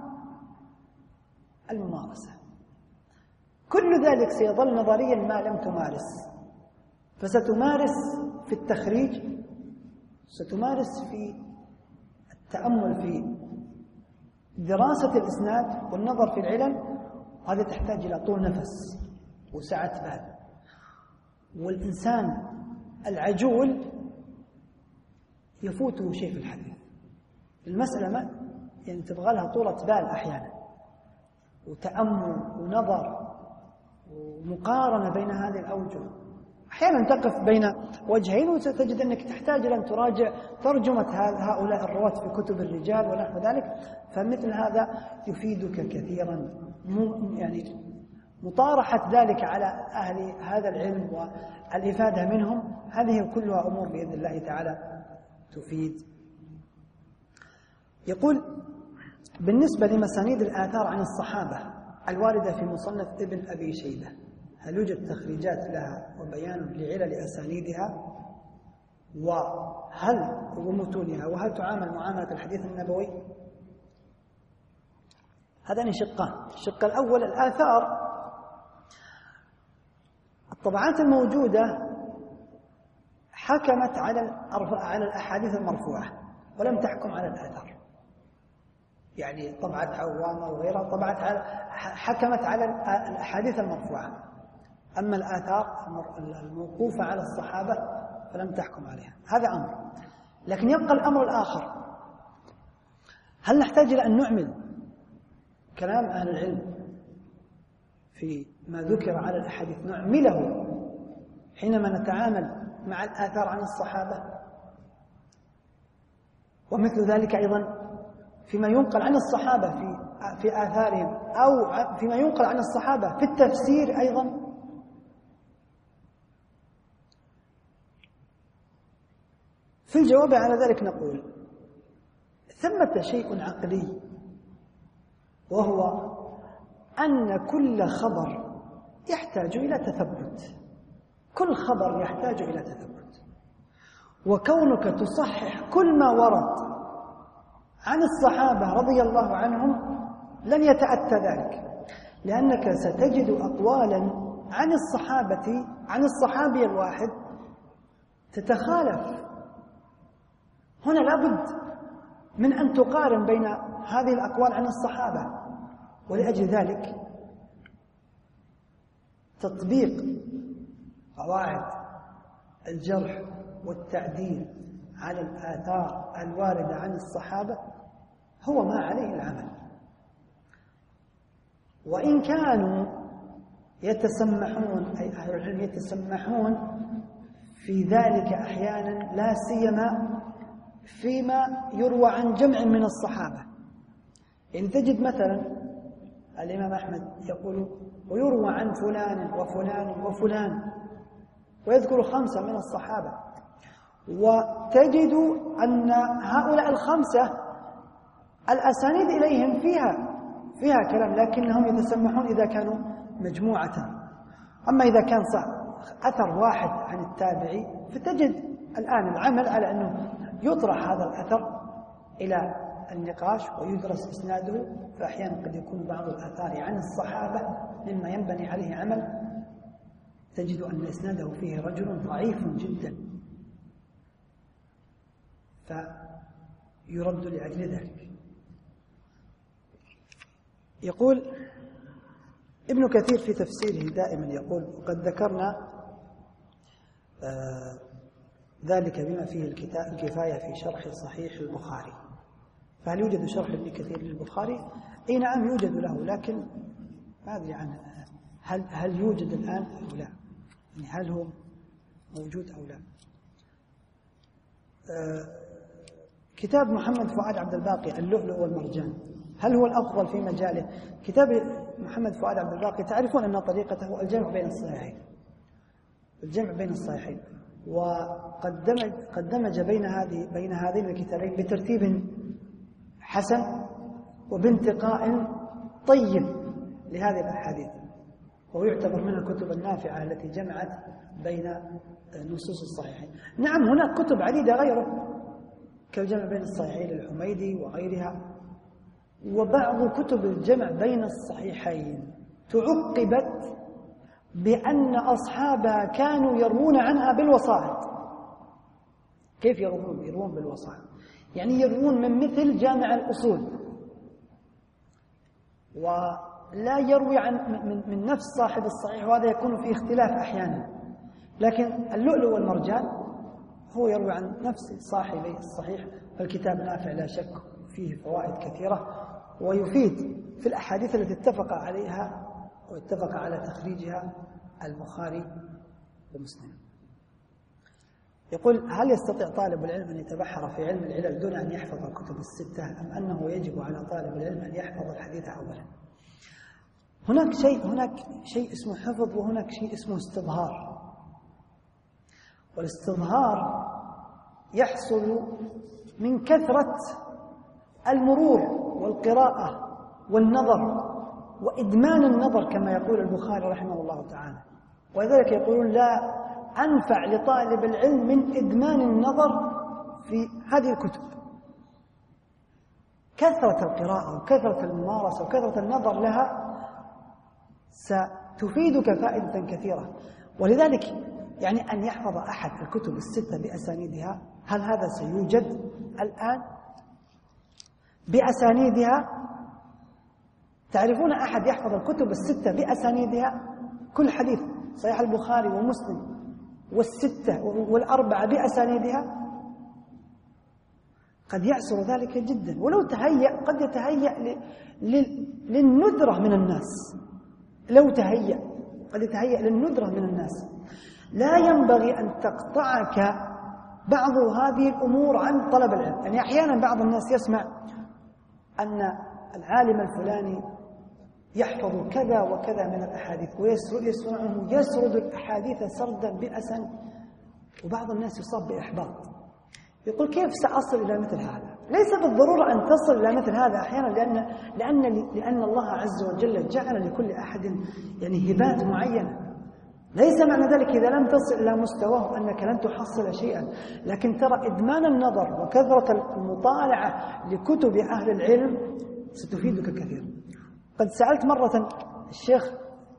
الممارسة. كل ذلك سيظل نظريا ما لم تمارس، فستمارس في التخريج، ستمارس في التأمل في دراسة الإسناد والنظر في العلل، هذا تحتاج إلى طول نفس وسعة بال. والإنسان العجول يفوته شيء في الحديث. المسألة ما يعني تبغى لها طولة بال أحيانا، وتأمل ونظر ومقارنة بين هذه الأوجه. أحيانا تقف بين وجهين وستجد أنك تحتاج أن تراجع ترجمة هؤلاء الرواة في كتب الرجال ونحو ذلك. فمثل هذا يفيدك كثيرا، يعني مطارحة ذلك على أهل هذا العلم والإفادة منهم، هذه كلها أمور بإذن الله تعالى تفيد. يقول: بالنسبة لمسانيد الآثار عن الصحابة الواردة في مصنف ابن أبي شيبة، هل يوجد تخريجات لها وبيان لعلل أسانيدها وهل ومتونها، وهل تعامل معاملة الحديث النبوي؟ هذان شقان. الشق الأول الآثار، الطبعات الموجودة حكمت على على الأحاديث المرفوعة ولم تحكم على الآثار. يعني طبعة عوامة وغيرها طبعت على حكمت على الأحاديث المرفوعة، أما الآثار الموقوفة على الصحابة فلم تحكم عليها. هذا أمر. لكن يبقى الأمر الآخر، هل نحتاج إلى أن نعمل كلام أهل العلم في ما ذكر على الأحاديث، نعمله حينما نتعامل مع الآثار عن الصحابة؟ ومثل ذلك أيضا فيما ينقل عن الصحابة في في آثارهم، أو فيما ينقل عن الصحابة في التفسير أيضا. في الجواب على ذلك نقول: ثمة شيء عقلي، وهو أن كل خبر يحتاج إلى تثبت، كل خبر يحتاج إلى تثبت، وكونك تصحح كل ما ورد عن الصحابة رضي الله عنهم لن يتأتى ذلك، لأنك ستجد أقوالا عن الصحابة عن الصحابي الواحد تتخالف. هنا لابد من أن تقارن بين هذه الأقوال عن الصحابة، ولأجل ذلك تطبيق قواعد الجرح والتعديل على الآثار الواردة عن الصحابة هو ما عليه العمل. وإن كانوا يتسمحون، أي أهل العلم يتسمحون في ذلك أحيانا، لا سيما فيما يروى عن جمع من الصحابة. يعني تجد مثلا الإمام أحمد يقول: ويروى عن فلان وفلان وفلان، ويذكر خمسة من الصحابة، وتجد أن هؤلاء الخمسة الأسانيد إليهم فيها فيها كلام، لكنهم يتسمحون إذا كانوا مجموعة. أما إذا كان أثر واحد عن التابعي فتجد الآن العمل على أنه يطرح هذا الأثر إلى النقاش ويدرس إسناده. فأحيانا قد يكون بعض الآثار عن الصحابة مما ينبني عليه عمل، تجد أن إسناده فيه رجل ضعيف جدا فيرد لأجل ذلك. يقول ابن كثير في تفسيره دائما يقول: وقد ذكرنا ذلك بما فيه الكفاية في شرح صحيح البخاري. فهل يوجد شرح ابن كثير للبخاري؟ أي نعم يوجد له، لكن ما أدري عنه هل هل يوجد الآن أو لا، يعني هل هو موجود أو لا. آه كتاب محمد فؤاد عبد الباقي اللؤلؤ والمرجان، هل هو الأفضل في مجاله؟ كتاب محمد فؤاد عبد الباقي تعرفون أن طريقته الجمع بين الصحيحين، الجمع بين الصحيحين، وقد دمج قد دمج بين هذه بين هذين الكتابين بترتيب حسن وبانتقاء طيب لهذه الأحاديث، وهو يعتبر من الكتب النافعة التي جمعت بين نصوص الصحيحين. نعم هناك كتب عديدة غيره كالجمع بين الصحيحين للحميدي وغيرها، وبعض كتب الجمع بين الصحيحين تعقبت بأن أصحابها كانوا يروون عنها بالوسائط. كيف يروون؟ يروون بالوسائط، يعني يروون من مثل جامع الأصول، ولا يروي عن من, من نفس صاحب الصحيح، وهذا يكون فيه اختلاف أحيانا. لكن اللؤلؤ والمرجان هو يروي عن نفس صاحبي الصحيح، فالكتاب نافع لا شك، فيه فوائد كثيرة، ويفيد في الأحاديث التي اتفق عليها واتفق على تخريجها البخاري ومسلم. يقول: هل يستطيع طالب العلم أن يتبحر في علم العلل دون أن يحفظ الكتب الستة، أم أنه يجب على طالب العلم أن يحفظ الحديث أولا؟ هناك شيء هناك شيء اسمه حفظ، وهناك شيء اسمه استظهار. والاستظهار يحصل من كثرة المرور والقراءة والنظر وإدمان النظر، كما يقول البخاري رحمه الله تعالى. ولذلك يقولون: لا أنفع لطالب العلم من إدمان النظر في هذه الكتب. كثرة القراءة وكثرة الممارسة وكثرة النظر لها ستفيدك فائدة كثيرة. ولذلك يعني أن يحفظ أحد الكتب الستة بأسانيدها، هل هذا سيوجد الآن بأسانيدها؟ تعرفون أحد يحفظ الكتب الستة بأسانيدها، كل حديث صحيح البخاري ومسلم والستة والأربعة بأسانيدها؟ قد يعسر ذلك جدا، ولو تهيأ قد يتهيأ للندرة من الناس، لو تهيأ قد يتهيأ للندرة من الناس. لا ينبغي أن تقطعك بعض هذه الأمور عن طلب العلم. يعني أحيانا بعض الناس يسمع أن العالم الفلاني يحفظ كذا وكذا من الأحاديث ويسمعه يسرد الأحاديث سردا بأسن، وبعض الناس يصاب بإحباط، يقول: كيف سأصل إلى مثل هذا؟ ليس بالضرورة أن تصل إلى مثل هذا أحيانا، لأن لأن لأن الله عز وجل جعل لكل أحد يعني هبات معينة. ليس معنى ذلك إذا لم تصل إلى مستواه أنك لن تحصل شيئا، لكن ترى إدمان النظر وكثرة المطالعة لكتب أهل العلم ستفيدك كثيرا. قد سألت مرة الشيخ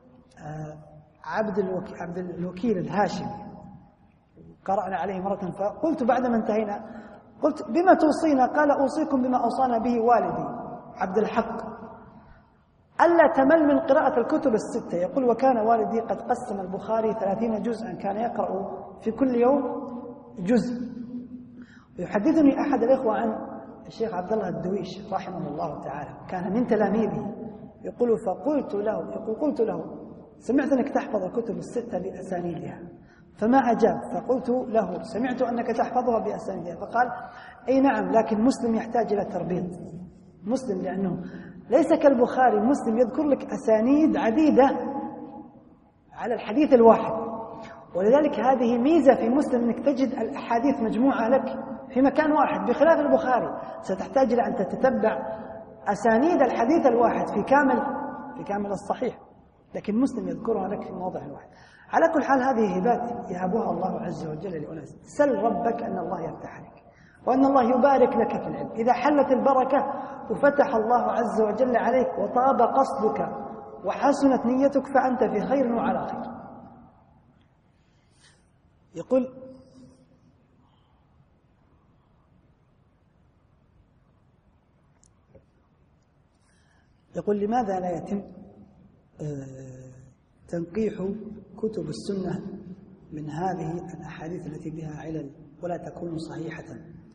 عبد الوكيل, عبد الوكيل الهاشمي، قرأنا عليه مرة، فقلت بعدما انتهينا قلت: بما توصينا؟ قال: أوصيكم بما أوصانا به والدي عبد الحق، ألا تمل من قراءة الكتب الستة. يقول: وكان والدي قد قسم البخاري ثلاثين جزءا، كان يقرأ في كل يوم جزء. ويحدثني أحد الإخوة عن الشيخ عبد الله الدويش رحمه الله تعالى، كان من تلاميذه، يقول: فقلت له يقول قلت له: سمعت أنك تحفظ الكتب الستة بأسانيدها، فما أجاب. فقلت له: سمعت أنك تحفظها بأسانيدها. فقال: أي نعم، لكن مسلم يحتاج إلى تربيط. مسلم لأنه ليس كالبخاري، مسلم يذكر لك أسانيد عديدة على الحديث الواحد، ولذلك هذه ميزة في مسلم أنك تجد الأحاديث مجموعة لك في مكان واحد، بخلاف البخاري ستحتاج إلى أن تتتبع أسانيد الحديث الواحد في كامل في كامل الصحيح، لكن مسلم يذكرها لك في موضع واحد. على كل حال هذه هبات يهبها الله عز وجل لأناس. سل ربك أن الله يفتح عليك، وأن الله يبارك لك في العلم. إذا حلت البركة وفتح الله عز وجل عليك وطاب قصدك وحسنت نيتك فأنت في خير وعلى خير. يقول: يقول لماذا لا يتم تنقيح كتب السنة من هذه الأحاديث التي بها علل ولا تكون صحيحة.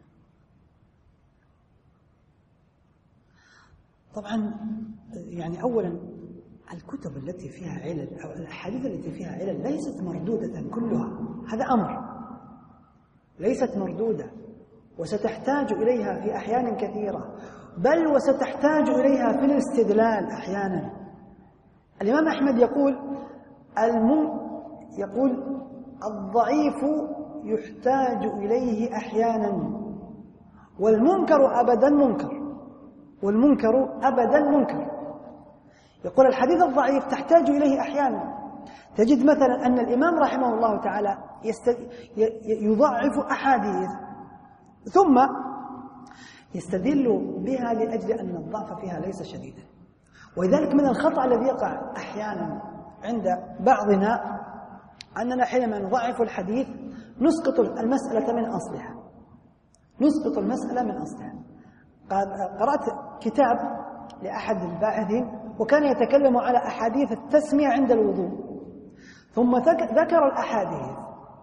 طبعا يعني أولا الكتب التي فيها علل أو الأحاديث التي فيها علل ليست مردودة كلها، هذا أمر، ليست مردودة، وستحتاج إليها في أحيان كثيرة، بل وستحتاج إليها في الاستدلال أحيانا. الإمام أحمد يقول الم يقول الضعيف يحتاج إليه أحيانا والمنكر أبدا منكر، والمنكر أبدا منكر. يقول الحديث الضعيف تحتاج إليه أحيانا. تجد مثلا أن الإمام رحمه الله تعالى يضعف أحاديث ثم يستدل بها لأجل أن الضعف فيها ليس شديدا. ولذلك من الخطأ الذي يقع أحيانا عند بعضنا أننا حينما نضعف الحديث نسقط المسألة من أصلها، نسقط المسألة من أصلها. قرأت كتاب لأحد الباحثين وكان يتكلم على أحاديث التسمية عند الوضوء، ثم ذكر الأحاديث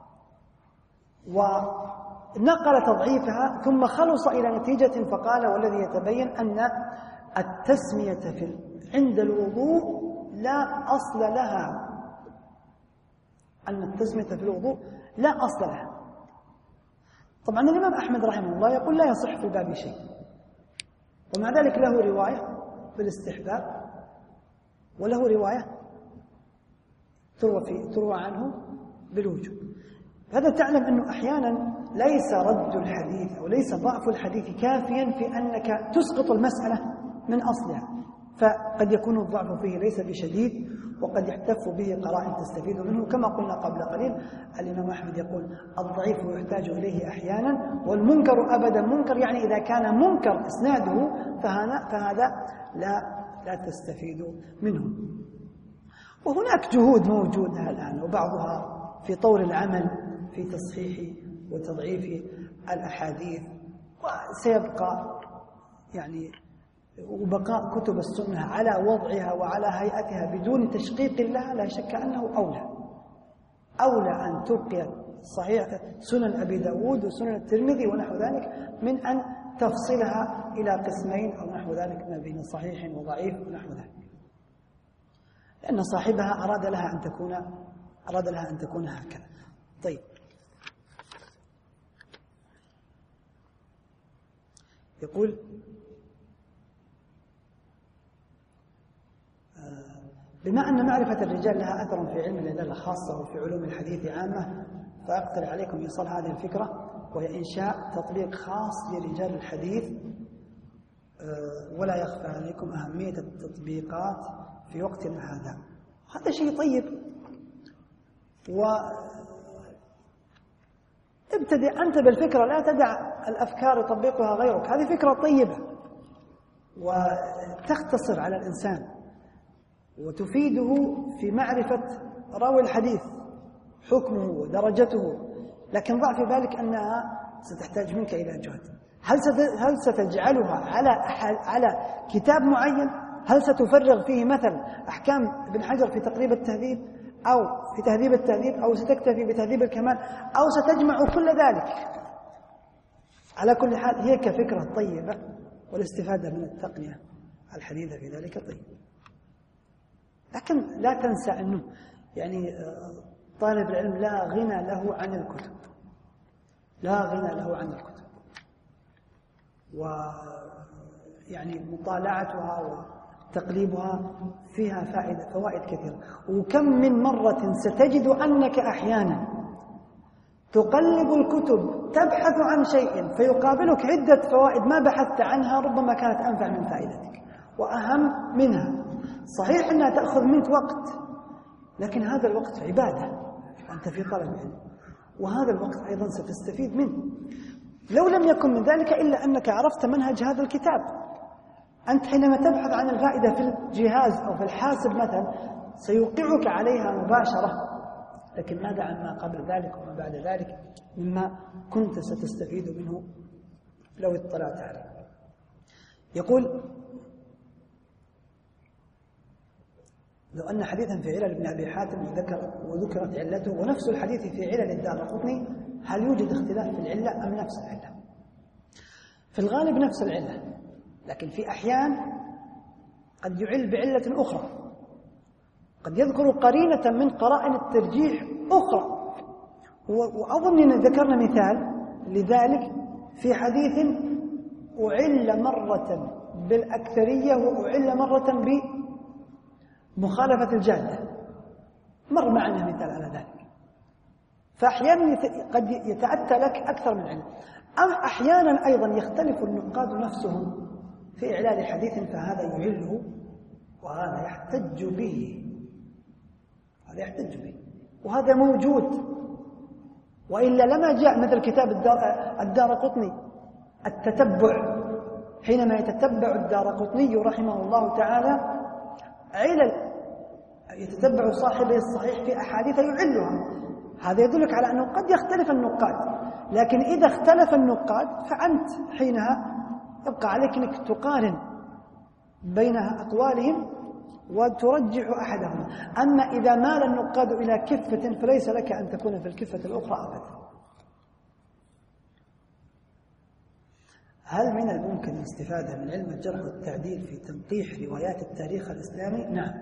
ونقل تضعيفها ثم خلص إلى نتيجة فقال والذي يتبين أن التسمية في عند الوضوء لا أصل لها، أن التسمية في الوضوء لا أصل لها. طبعا الإمام أحمد رحمه الله يقول لا يصح في الباب شيء، ومع ذلك له رواية بالاستحباب وله رواية تروى, في تروى عنه بالوجوب. هذا تعلم أنه أحيانا ليس رد الحديث أو ليس ضعف الحديث كافيا في أنك تسقط المسألة من أصلها، فقد يكون الضعف فيه ليس بشديد وقد يحتف به قرائن تستفيد منه. كما قلنا قبل قليل الإمام أحمد يقول الضعيف يحتاج إليه أحيانا والمنكر أبدا منكر، يعني إذا كان منكر إسناده فهذا لا لا تستفيد منه. وهناك جهود موجودة الآن وبعضها في طور العمل في تصحيح وتضعيف الأحاديث، وسيبقى يعني وبقاء كتب السنة على وضعها وعلى هيئتها بدون تشقيق لها لا شك أنه أولى أولى أن تبقي صحيح سنن أبي داود وسنن الترمذي ونحو ذلك من أن تفصلها إلى قسمين أو نحو ذلك ما بين صحيح وضعيف ونحو ذلك، لأن صاحبها أراد لها أن تكون أراد لها أن تكون هكذا. طيب، يقول بما أن معرفة الرجال لها أثر في علم العدالة خاصة وفي علوم الحديث عامة، فأقترح عليكم إيصال هذه الفكرة، وهي إنشاء تطبيق خاص لرجال الحديث. ولا يخفى عليكم أهمية التطبيقات في وقتنا هذا. هذا شيء طيب، وابتدئ أنت بالفكرة، لا تدع الأفكار يطبقها غيرك. هذه فكرة طيبة وتختصر على الإنسان وتفيده في معرفة راوي الحديث حكمه ودرجته، لكن ضع في بالك أنها ستحتاج منك إلى جهد. هل هل ستجعلها على على كتاب معين؟ هل ستفرغ فيه مثلا أحكام ابن حجر في تقريب التهذيب أو في تهذيب التهذيب، أو ستكتفي بتهذيب الكمال، أو ستجمع كل ذلك؟ على كل حال هي كفكرة طيبة، والاستفادة من التقنية الحديثة في ذلك طيب. لكن لا تنسى أنه يعني طالب العلم لا غنى له عن الكتب، لا غنى له عن الكتب، ويعني مطالعتها وتقليبها فيها فائدة فوائد كثيرة. وكم من مرة ستجد أنك أحيانا تقلب الكتب تبحث عن شيء فيقابلك عدة فوائد ما بحثت عنها، ربما كانت أنفع من فائدتك وأهم منها. صحيح أنها تأخذ منك وقت، لكن هذا الوقت عبادة، أنت في طلب العلم، وهذا الوقت أيضا ستستفيد منه. لو لم يكن من ذلك إلا أنك عرفت منهج هذا الكتاب. أنت حينما تبحث عن الفائدة في الجهاز أو في الحاسب مثلا سيوقعك عليها مباشرة، لكن ماذا عن ما قبل ذلك وما بعد ذلك مما كنت ستستفيد منه لو اطلعت عليه. يقول لو أن حديثا في علل ابن أبي حاتم وذكر وذكرت علته ونفس الحديث في علل الدارقطني، هل يوجد اختلاف في العلة أم نفس العلة؟ في الغالب نفس العلة، لكن في أحيان قد يعل بعلة أخرى، قد يذكر قرينة من قرائن الترجيح أخرى. وأظن أن ذكرنا مثال لذلك في حديث أعل مرة بالأكثرية وأعل مرة بمخالفة الجادة، مر معنا مثال على ذلك. فأحيانا قد يتأتى لك أكثر من علم. أم أحيانا أيضا يختلف النقاد نفسهم في إعلال حديث فهذا يعله وهذا يحتج به، هذا يحتج به وهذا موجود، وإلا لما جاء مثل كتاب الدارقطني التتبع، حينما يتتبع الدارقطني رحمه الله تعالى علل، يتتبع صاحبه الصحيح في أحاديث يعلها، هذا يدلك على أنه قد يختلف النقاد. لكن إذا اختلف النقاد فأنت حينها يبقى عليك أنك تقارن بين أقوالهم وترجح أحدهما. أما إذا مال النقاد إلى كفة فليس لك أن تكون في الكفة الأخرى أبدا. هل من الممكن الاستفادة من علم الجرح والتعديل في تنقيح روايات التاريخ الإسلامي؟ نعم،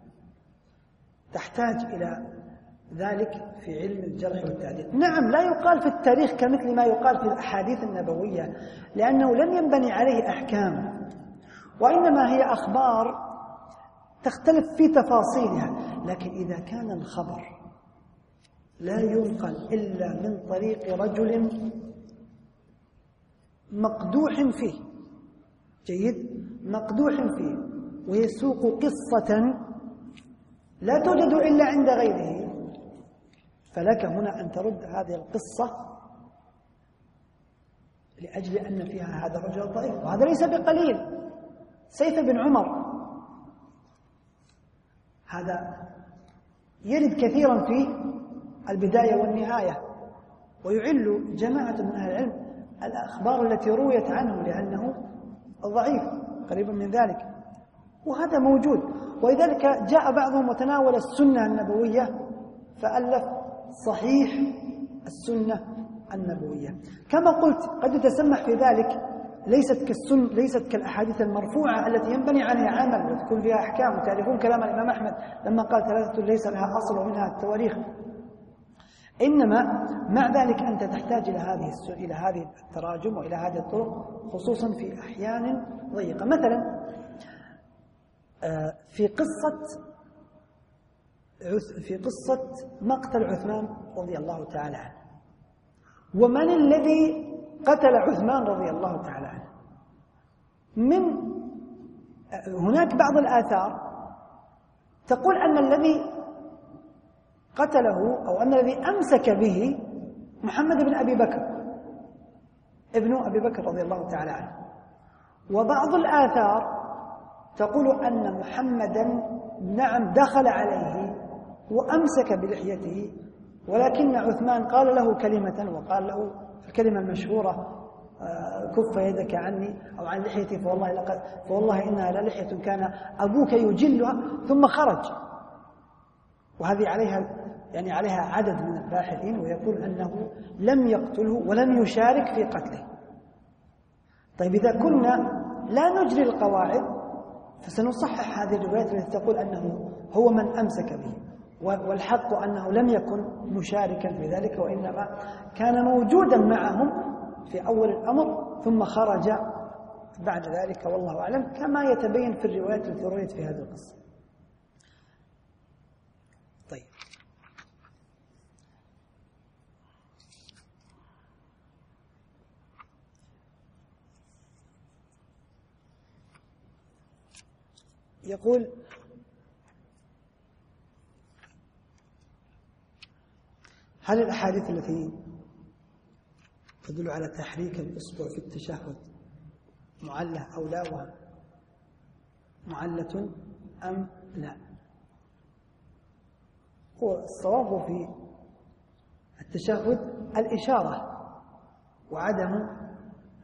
تحتاج إلى ذلك في علم الجرح والتعديل. نعم، لا يقال في التاريخ كمثل ما يقال في الأحاديث النبوية، لأنه لم ينبني عليه أحكام، وإنما هي أخبار تختلف في تفاصيلها. لكن إذا كان الخبر لا ينقل إلا من طريق رجل مقدوح فيه، جيد، مقدوح فيه، ويسوق قصة لا توجد إلا عند غيره، فلك هنا أن ترد هذه القصة لأجل أن فيها هذا الرجل ضعيف، وهذا ليس بقليل. سيف بن عمر هذا يرد كثيرا في البداية والنهاية، ويعل جماعة من أهل العلم الأخبار التي رويت عنه لأنه ضعيف قريبا من ذلك، وهذا موجود. ولذلك جاء بعضهم وتناول السنة النبوية فألف صحيح السنة النبوية. كما قلت قد يتسمح في ذلك، ليست كالسن ليست كالأحاديث المرفوعة التي ينبني عليها عمل وتكون فيها أحكام. وتعرفون كلام الإمام أحمد لما قال ثلاثة ليس لها أصل ومنها التواريخ. إنما مع ذلك أنت تحتاج إلى هذه إلى هذه التراجم وإلى هذه الطرق، خصوصا في أحيان ضيقة. مثلا في قصة في قصة مقتل عثمان رضي الله تعالى عنه، ومن الذي قتل عثمان رضي الله تعالى عنه؟ من هناك بعض الآثار تقول أن الذي قتله أو أن الذي أمسك به محمد بن أبي بكر ابن أبي بكر رضي الله تعالى عنه، وبعض الآثار تقول أن محمدا نعم دخل عليه وأمسك بلحيته، ولكن عثمان قال له كلمة، وقال له الكلمة المشهورة كف يدك عني أو عن لحيتي فوالله لقد فوالله إنها للحية كان أبوك يجلها، ثم خرج. وهذه عليها يعني عليها عدد من الباحثين ويقول أنه لم يقتله ولم يشارك في قتله. طيب إذا كنا لا نجري القواعد فسنصحح هذه الروايات التي تقول أنه هو من أمسك به، والحق أنه لم يكن مشاركا في ذلك، وإنما كان موجودا معهم في أول الأمر ثم خرج بعد ذلك، والله أعلم، كما يتبين في الروايات التي رويت في هذه القصة. طيب، يقول هل الأحاديث التي تدل على تحريك الإصبع في التشهد معلة أو لا، معلة أم لا؟ هو الصواب في التشهد الإشارة وعدم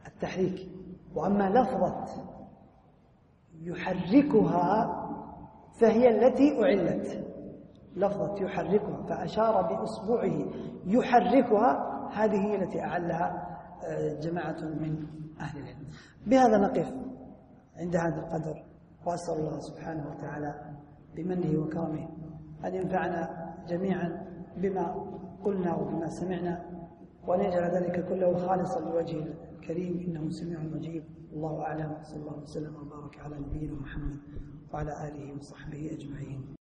التحريك، وأما لفظة يحركها فهي التي أعلت. لفظة يحركها فأشار بإصبعه يحركها، هذه هي التي أعلها جماعة من أهل العلم. بهذا نقف عند هذا القدر، وأسأل الله سبحانه وتعالى بمنه وكرمه أن ينفعنا جميعا بما قلنا وبما سمعنا، وأن يجعل ذلك كله خالصا لوجهه الكريم، إنه سميع مجيب. الله أعلم، صلى الله وسلم وبارك على نبينا محمد وعلى آله وصحبه أجمعين.